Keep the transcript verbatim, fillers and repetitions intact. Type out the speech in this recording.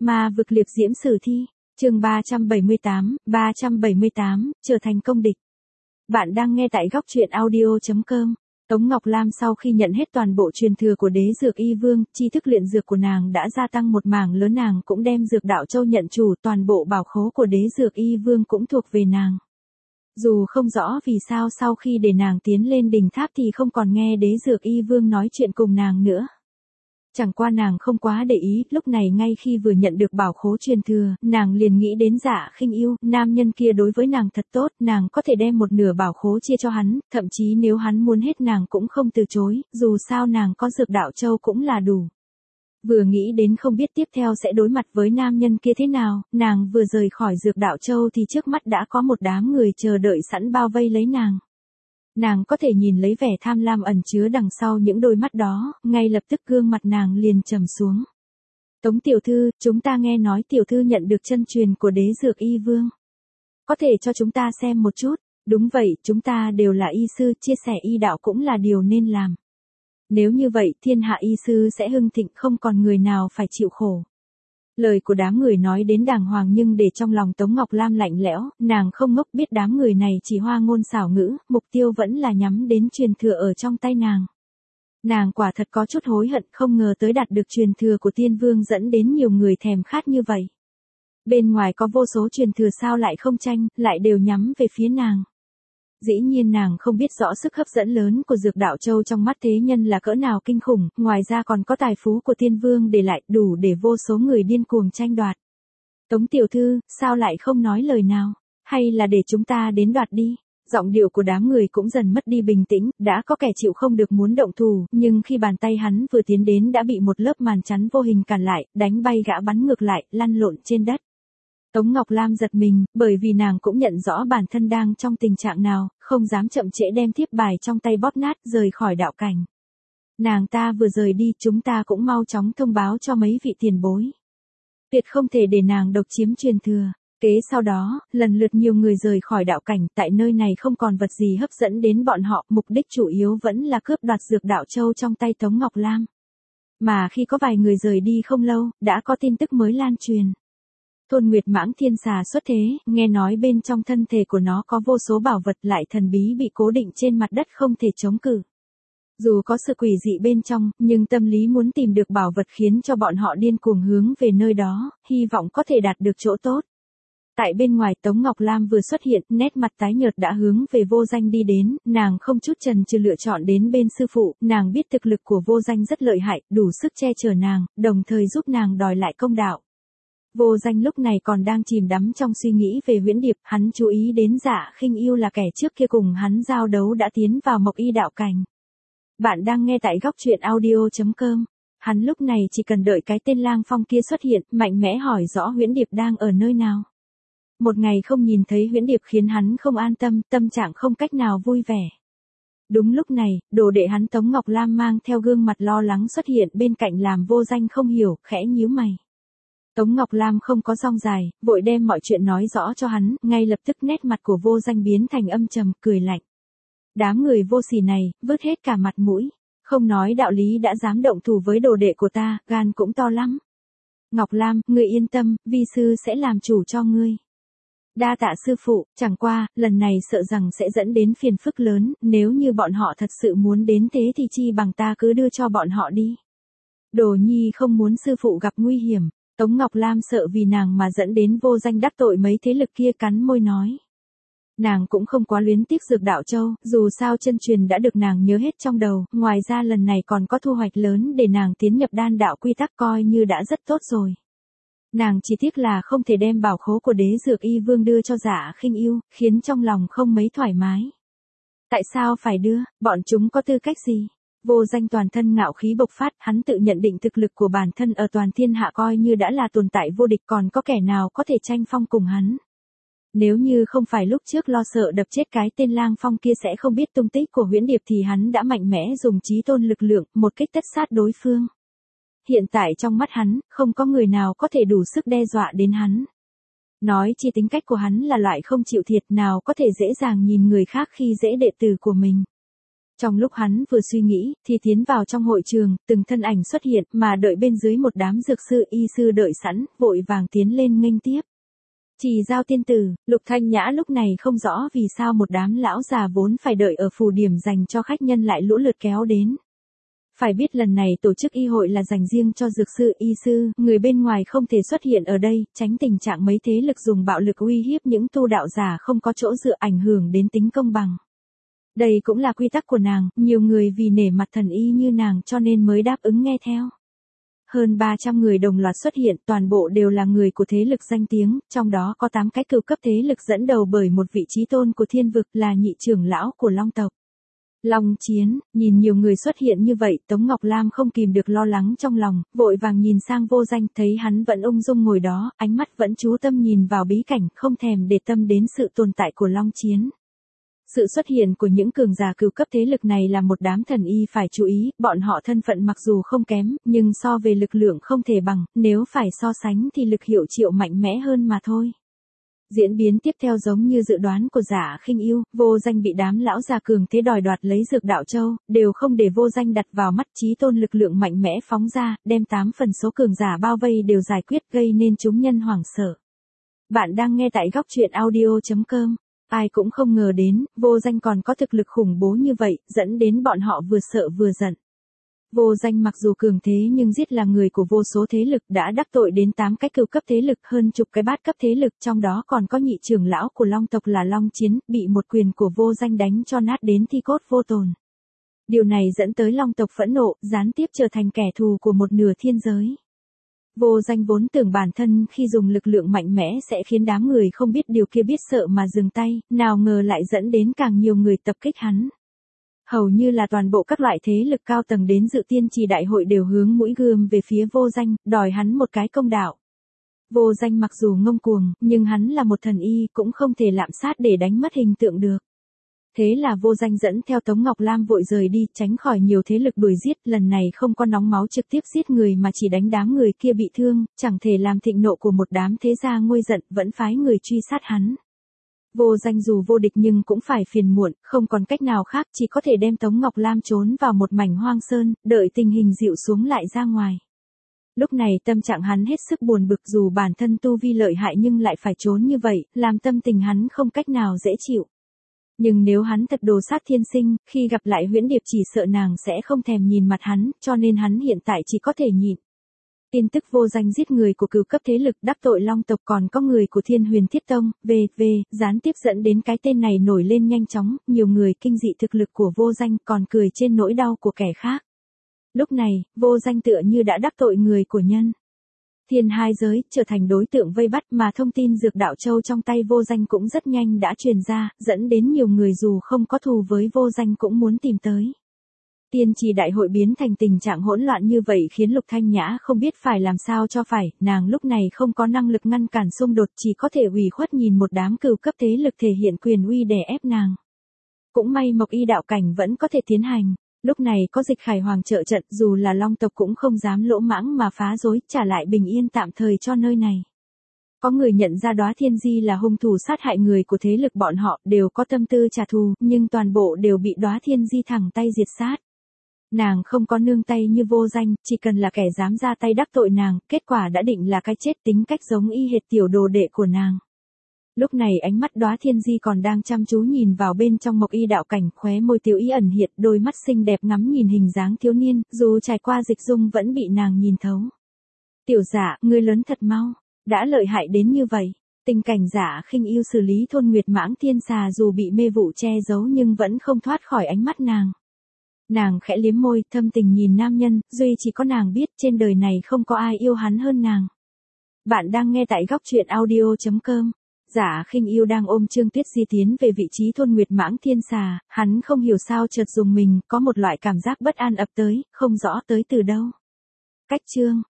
Ma vực liệp diễm sử thi, chương ba trăm bảy mươi tám, ba trăm bảy mươi tám, trở thành công địch. Bạn đang nghe tại góc truyện audio chấm com. Tống Ngọc Lam sau khi nhận hết toàn bộ truyền thừa của đế dược y vương, tri thức luyện dược của nàng đã gia tăng một mảng lớn, nàng cũng đem dược đạo châu nhận chủ, toàn bộ bảo khố của đế dược y vương cũng thuộc về nàng. Dù không rõ vì sao sau khi để nàng tiến lên đỉnh tháp thì không còn nghe đế dược y vương nói chuyện cùng nàng nữa. Chẳng qua nàng không quá để ý, lúc này ngay khi vừa nhận được bảo khố truyền thừa, nàng liền nghĩ đến Dạ Khinh Yêu, nam nhân kia đối với nàng thật tốt, nàng có thể đem một nửa bảo khố chia cho hắn, thậm chí nếu hắn muốn hết nàng cũng không từ chối, dù sao nàng có dược đạo châu cũng là đủ. Vừa nghĩ đến không biết tiếp theo sẽ đối mặt với nam nhân kia thế nào, nàng vừa rời khỏi dược đạo châu thì trước mắt đã có một đám người chờ đợi sẵn bao vây lấy nàng. Nàng có thể nhìn lấy vẻ tham lam ẩn chứa đằng sau những đôi mắt đó, ngay lập tức gương mặt nàng liền trầm xuống. Tống tiểu thư, chúng ta nghe nói tiểu thư nhận được chân truyền của đế dược y vương. Có thể cho chúng ta xem một chút? Đúng vậy, chúng ta đều là y sư, chia sẻ y đạo cũng là điều nên làm. Nếu như vậy, thiên hạ y sư sẽ hưng thịnh, không còn người nào phải chịu khổ. Lời của đám người nói đến đàng hoàng nhưng để trong lòng Tống Ngọc Lam lạnh lẽo, nàng không ngốc biết đám người này chỉ hoa ngôn xảo ngữ, mục tiêu vẫn là nhắm đến truyền thừa ở trong tay nàng. Nàng quả thật có chút hối hận, không ngờ tới đạt được truyền thừa của tiên vương dẫn đến nhiều người thèm khát như vậy. Bên ngoài có vô số truyền thừa sao lại không tranh, lại đều nhắm về phía nàng. Dĩ nhiên nàng không biết rõ sức hấp dẫn lớn của dược đạo châu trong mắt thế nhân là cỡ nào kinh khủng, ngoài ra còn có tài phú của tiên vương để lại đủ để vô số người điên cuồng tranh đoạt. Tống tiểu thư, sao lại không nói lời nào, hay là để chúng ta đến đoạt đi? Giọng điệu của đám người cũng dần mất đi bình tĩnh, đã có kẻ chịu không được muốn động thủ, nhưng khi bàn tay hắn vừa tiến đến đã bị một lớp màn chắn vô hình cản lại, đánh bay gã bắn ngược lại, lăn lộn trên đất. Tống Ngọc Lam giật mình, bởi vì nàng cũng nhận rõ bản thân đang trong tình trạng nào, không dám chậm trễ đem thiếp bài trong tay bóp nát rời khỏi đạo cảnh. Nàng ta vừa rời đi, chúng ta cũng mau chóng thông báo cho mấy vị tiền bối. Tuyệt không thể để nàng độc chiếm truyền thừa. Kế sau đó, lần lượt nhiều người rời khỏi đạo cảnh, tại nơi này không còn vật gì hấp dẫn đến bọn họ, mục đích chủ yếu vẫn là cướp đoạt dược đạo châu trong tay Tống Ngọc Lam. Mà khi có vài người rời đi không lâu, đã có tin tức mới lan truyền. Thôn Nguyệt Mãng Thiên Xà xuất thế, nghe nói bên trong thân thể của nó có vô số bảo vật lại thần bí bị cố định trên mặt đất không thể chống cự. Dù có sự quỷ dị bên trong, nhưng tâm lý muốn tìm được bảo vật khiến cho bọn họ điên cuồng hướng về nơi đó, hy vọng có thể đạt được chỗ tốt. Tại bên ngoài Tống Ngọc Lam vừa xuất hiện, nét mặt tái nhợt đã hướng về Vô Danh đi đến, nàng không chút chần chừ lựa chọn đến bên sư phụ, nàng biết thực lực của Vô Danh rất lợi hại, đủ sức che chở nàng, đồng thời giúp nàng đòi lại công đạo. Vô Danh lúc này còn đang chìm đắm trong suy nghĩ về Huyễn Điệp, hắn chú ý đến Dạ Khinh Yêu là kẻ trước kia cùng hắn giao đấu đã tiến vào Mộc Y đạo cảnh. Bạn đang nghe tại góc truyện audio chấm com. Hắn lúc này chỉ cần đợi cái tên Lang Phong kia xuất hiện, mạnh mẽ hỏi rõ Huyễn Điệp đang ở nơi nào. Một ngày không nhìn thấy Huyễn Điệp khiến hắn không an tâm, tâm trạng không cách nào vui vẻ. Đúng lúc này, đồ đệ hắn Tống Ngọc Lam mang theo gương mặt lo lắng xuất hiện bên cạnh làm Vô Danh không hiểu, khẽ nhíu mày. Tống Ngọc Lam không có rong dài, vội đem mọi chuyện nói rõ cho hắn, ngay lập tức nét mặt của Vô Danh biến thành âm trầm, cười lạnh. Đám người vô sỉ này, vứt hết cả mặt mũi, không nói đạo lý đã dám động thủ với đồ đệ của ta, gan cũng to lắm. Ngọc Lam, ngươi yên tâm, vi sư sẽ làm chủ cho ngươi. Đa tạ sư phụ, chẳng qua, lần này sợ rằng sẽ dẫn đến phiền phức lớn, nếu như bọn họ thật sự muốn đến thế thì chi bằng ta cứ đưa cho bọn họ đi. Đồ nhi không muốn sư phụ gặp nguy hiểm. Tống Ngọc Lam sợ vì nàng mà dẫn đến Vô Danh đắc tội mấy thế lực kia, cắn môi nói. Nàng cũng không quá luyến tiếc dược đạo châu, dù sao chân truyền đã được nàng nhớ hết trong đầu, ngoài ra lần này còn có thu hoạch lớn để nàng tiến nhập đan đạo quy tắc coi như đã rất tốt rồi. Nàng chỉ tiếc là không thể đem bảo khố của đế dược y vương đưa cho Dạ Khinh Yêu, khiến trong lòng không mấy thoải mái. Tại sao phải đưa, bọn chúng có tư cách gì? Vô Danh toàn thân ngạo khí bộc phát, hắn tự nhận định thực lực của bản thân ở toàn thiên hạ coi như đã là tồn tại vô địch, còn có kẻ nào có thể tranh phong cùng hắn. Nếu như không phải lúc trước lo sợ đập chết cái tên Lang Phong kia sẽ không biết tung tích của Huyễn Điệp thì hắn đã mạnh mẽ dùng chí tôn lực lượng, một kích tất sát đối phương. Hiện tại trong mắt hắn, không có người nào có thể đủ sức đe dọa đến hắn. Nói chi tính cách của hắn là loại không chịu thiệt, nào có thể dễ dàng nhìn người khác khi dễ đệ tử của mình. Trong lúc hắn vừa suy nghĩ, thì tiến vào trong hội trường, từng thân ảnh xuất hiện, mà đợi bên dưới một đám dược sư y sư đợi sẵn, vội vàng tiến lên nghênh tiếp. Chỉ giao tiên tử, Lục Thanh Nhã lúc này không rõ vì sao một đám lão già vốn phải đợi ở phù điểm dành cho khách nhân lại lũ lượt kéo đến. Phải biết lần này tổ chức y hội là dành riêng cho dược sư y sư, người bên ngoài không thể xuất hiện ở đây, tránh tình trạng mấy thế lực dùng bạo lực uy hiếp những tu đạo giả không có chỗ dựa ảnh hưởng đến tính công bằng. Đây cũng là quy tắc của nàng, nhiều người vì nể mặt thần y như nàng cho nên mới đáp ứng nghe theo. Hơn ba trăm người đồng loạt xuất hiện, toàn bộ đều là người của thế lực danh tiếng, trong đó có tám cái cựu cấp thế lực dẫn đầu bởi một vị chí tôn của thiên vực là nhị trưởng lão của Long tộc. Long Chiến, nhìn nhiều người xuất hiện như vậy, Tống Ngọc Lam không kìm được lo lắng trong lòng, vội vàng nhìn sang Vô Danh, thấy hắn vẫn ung dung ngồi đó, ánh mắt vẫn chú tâm nhìn vào bí cảnh, không thèm để tâm đến sự tồn tại của Long Chiến. Sự xuất hiện của những cường giả cửu cấp thế lực này là một đám thần y phải chú ý, bọn họ thân phận mặc dù không kém, nhưng so về lực lượng không thể bằng, nếu phải so sánh thì lực hiệu triệu mạnh mẽ hơn mà thôi. Diễn biến tiếp theo giống như dự đoán của Giả Khinh Yêu, Vô Danh bị đám lão già cường thế đòi đoạt lấy dược đạo châu, đều không để Vô Danh đặt vào mắt, chí tôn lực lượng mạnh mẽ phóng ra, đem tám phần số cường giả bao vây đều giải quyết, gây nên chúng nhân hoảng sợ. Bạn đang nghe tại góc truyện audio chấm com. Ai cũng không ngờ đến, Vô Danh còn có thực lực khủng bố như vậy, dẫn đến bọn họ vừa sợ vừa giận. Vô Danh mặc dù cường thế nhưng giết là người của vô số thế lực, đã đắc tội đến tám cái cửu cấp thế lực, hơn chục cái bát cấp thế lực, trong đó còn có nhị trưởng lão của Long tộc là Long Chiến, bị một quyền của Vô Danh đánh cho nát đến thi cốt vô tồn. Điều này dẫn tới Long tộc phẫn nộ, gián tiếp trở thành kẻ thù của một nửa thiên giới. Vô Danh vốn tưởng bản thân khi dùng lực lượng mạnh mẽ sẽ khiến đám người không biết điều kia biết sợ mà dừng tay, nào ngờ lại dẫn đến càng nhiều người tập kích hắn. Hầu như là toàn bộ các loại thế lực cao tầng đến dự tiên trì đại hội đều hướng mũi gươm về phía Vô Danh, đòi hắn một cái công đạo. Vô Danh mặc dù ngông cuồng, nhưng hắn là một thần y, cũng không thể lạm sát để đánh mất hình tượng được. Thế là Vô Danh dẫn theo Tống Ngọc Lam vội rời đi, tránh khỏi nhiều thế lực đuổi giết, lần này không có nóng máu trực tiếp giết người mà chỉ đánh đám người kia bị thương, chẳng thể làm thịnh nộ của một đám thế gia nguôi giận, vẫn phái người truy sát hắn. Vô Danh dù vô địch nhưng cũng phải phiền muộn, không còn cách nào khác, chỉ có thể đem Tống Ngọc Lam trốn vào một mảnh hoang sơn, đợi tình hình dịu xuống lại ra ngoài. Lúc này tâm trạng hắn hết sức buồn bực, dù bản thân tu vi lợi hại nhưng lại phải trốn như vậy, làm tâm tình hắn không cách nào dễ chịu. Nhưng nếu hắn thật đồ sát thiên sinh, khi gặp lại Huyễn Điệp chỉ sợ nàng sẽ không thèm nhìn mặt hắn, cho nên hắn hiện tại chỉ có thể nhịn. Tin tức Vô Danh giết người của cửu cấp thế lực, đắc tội Long tộc, còn có người của Thiên Huyền Thiết Tông, về, về, gián tiếp dẫn đến cái tên này nổi lên nhanh chóng, nhiều người kinh dị thực lực của Vô Danh, còn cười trên nỗi đau của kẻ khác. Lúc này, Vô Danh tựa như đã đắc tội người của nhân thiên hai giới, trở thành đối tượng vây bắt, mà thông tin dược đạo châu trong tay Vô Danh cũng rất nhanh đã truyền ra, dẫn đến nhiều người dù không có thù với Vô Danh cũng muốn tìm tới. Tiên trì đại hội biến thành tình trạng hỗn loạn như vậy khiến Lục Thanh Nhã không biết phải làm sao cho phải, nàng lúc này không có năng lực ngăn cản xung đột, chỉ có thể ủy khuất nhìn một đám cửu cấp thế lực thể hiện quyền uy đè ép nàng. Cũng may Mộc Y đạo cảnh vẫn có thể tiến hành. Lúc này có Dịch Khải Hoàng trợ trận, dù là Long tộc cũng không dám lỗ mãng mà phá rối, trả lại bình yên tạm thời cho nơi này. Có người nhận ra Đóa Thiên Di là hung thủ sát hại người của thế lực bọn họ, đều có tâm tư trả thù, nhưng toàn bộ đều bị Đóa Thiên Di thẳng tay diệt sát. Nàng không có nương tay như Vô Danh, chỉ cần là kẻ dám ra tay đắc tội nàng, kết quả đã định là cái chết, tính cách giống y hệt tiểu đồ đệ của nàng. Lúc này ánh mắt Đóa Thiên Di còn đang chăm chú nhìn vào bên trong Mộc Y đạo cảnh, khóe môi tiểu ý ẩn hiện, đôi mắt xinh đẹp ngắm nhìn hình dáng thiếu niên, dù trải qua dịch dung vẫn bị nàng nhìn thấu. Tiểu Dạ, ngươi lớn thật mau, đã lợi hại đến như vậy. Tình cảnh Giả Khinh Yêu xử lý thôn Nguyệt Mãng Thiên Xà dù bị mê vụ che giấu nhưng vẫn không thoát khỏi ánh mắt nàng. Nàng khẽ liếm môi, thâm tình nhìn nam nhân, duy chỉ có nàng biết trên đời này không có ai yêu hắn hơn nàng. Bạn đang nghe tại góc truyện audio chấm com. Giả Khinh Yêu đang ôm Trương Tuyết Di tiến về vị trí thôn Nguyệt Mãng Thiên Xà, hắn không hiểu sao chợt dùng mình, có một loại cảm giác bất an ập tới, không rõ tới từ đâu. Cách chương